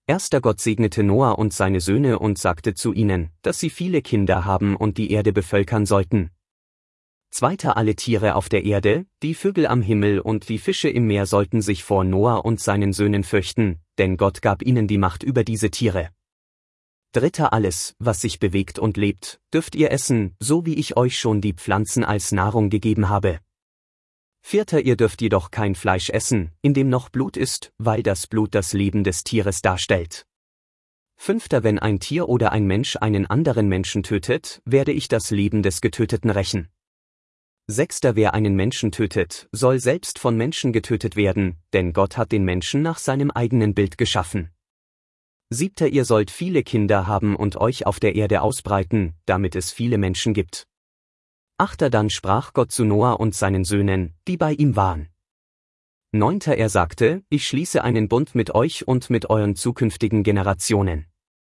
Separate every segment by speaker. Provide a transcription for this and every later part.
Speaker 1: Gott segnete Noah und seine Söhne und sagte zu ihnen, dass sie viele Kinder haben und die Erde bevölkern sollten. 2. Alle Tiere auf der Erde, die Vögel am Himmel und die Fische im Meer sollten sich vor Noah und seinen Söhnen fürchten, denn Gott gab ihnen die Macht über diese Tiere. 3. Alles, was sich bewegt und lebt, dürft ihr essen, so wie ich euch schon die Pflanzen als Nahrung gegeben habe. 4. Ihr dürft jedoch kein Fleisch essen, in dem noch Blut ist, weil das Blut das Leben des Tieres darstellt. 5. Wenn ein Tier oder ein Mensch einen anderen Menschen tötet, werde ich das Leben des Getöteten rächen. 6. Wer einen Menschen tötet, soll selbst von Menschen getötet werden, denn Gott hat den Menschen nach seinem eigenen Bild geschaffen. 7. Ihr sollt viele Kinder haben und euch auf der Erde ausbreiten, damit es viele Menschen gibt. 8. Dann sprach Gott zu Noah und seinen Söhnen, die bei ihm waren. 9. Er sagte, ich schließe einen Bund mit euch und mit euren zukünftigen Generationen.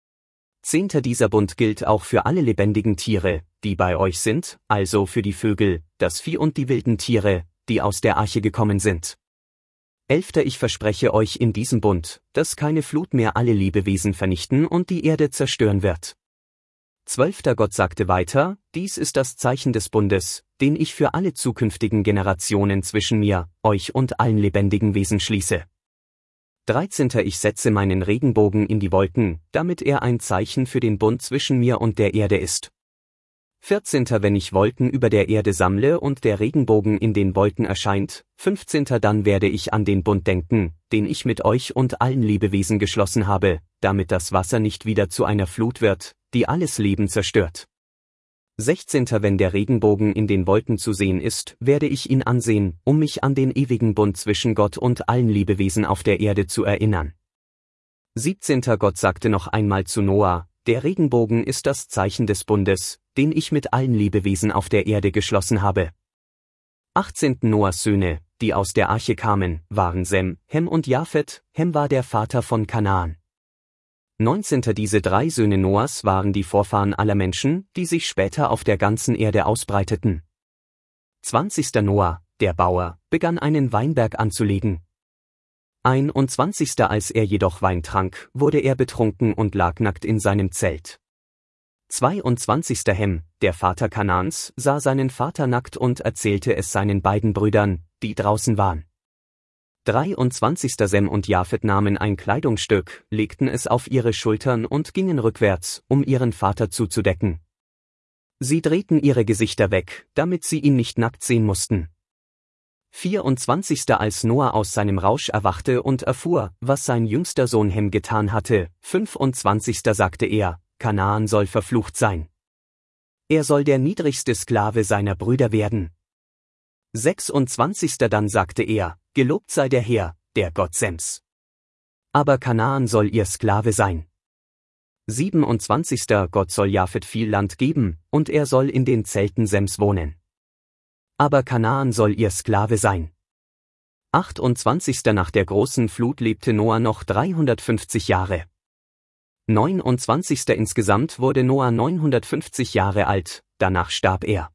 Speaker 1: 10. Dieser Bund gilt auch für alle lebendigen Tiere, die bei euch sind, also für die Vögel, das Vieh und die wilden Tiere, die aus der Arche gekommen sind. 11. Ich verspreche euch in diesem Bund, dass keine Flut mehr alle Lebewesen vernichten und die Erde zerstören wird. 12. Gott sagte weiter, dies ist das Zeichen des Bundes, den ich für alle zukünftigen Generationen zwischen mir, euch und allen lebendigen Wesen schließe. 13. Ich setze meinen Regenbogen in die Wolken, damit er ein Zeichen für den Bund zwischen mir und der Erde ist. 14. Wenn ich Wolken über der Erde sammle und der Regenbogen in den Wolken erscheint. 15. Dann werde ich an den Bund denken, den ich mit euch und allen Lebewesen geschlossen habe, damit das Wasser nicht wieder zu einer Flut wird, die alles Leben zerstört. 16. Wenn der Regenbogen in den Wolken zu sehen ist, werde ich ihn ansehen, um mich an den ewigen Bund zwischen Gott und allen Lebewesen auf der Erde zu erinnern. 17. Gott sagte noch einmal zu Noah, der Regenbogen ist das Zeichen des Bundes, den ich mit allen Lebewesen auf der Erde geschlossen habe. 18. Noahs Söhne, die aus der Arche kamen, waren Sem, Hem und Japhet. Hem war der Vater von Kanaan. 19. Diese 3 Söhne Noahs waren die Vorfahren aller Menschen, die sich später auf der ganzen Erde ausbreiteten. 20. Noah, der Bauer, begann einen Weinberg anzulegen. 21. Als er jedoch Wein trank, wurde er betrunken und lag nackt in seinem Zelt. 22. Hem, der Vater Kanaans, sah seinen Vater nackt und erzählte es seinen beiden Brüdern, die draußen waren. 23. Sem und Japhet nahmen ein Kleidungsstück, legten es auf ihre Schultern und gingen rückwärts, um ihren Vater zuzudecken. Sie drehten ihre Gesichter weg, damit sie ihn nicht nackt sehen mussten. 24. Als Noah aus seinem Rausch erwachte und erfuhr, was sein jüngster Sohn Hem getan hatte. 25. sagte er, Kanaan soll verflucht sein. Er soll der niedrigste Sklave seiner Brüder werden. 26. Dann sagte er, gelobt sei der Herr, der Gott Sems. Aber Kanaan soll ihr Sklave sein. 27. Gott soll Japhet viel Land geben, und er soll in den Zelten Sems wohnen. Aber Kanaan soll ihr Sklave sein. 28. Nach der großen Flut lebte Noah noch 350 Jahre. 29. Insgesamt wurde Noah 950 Jahre alt, danach starb er.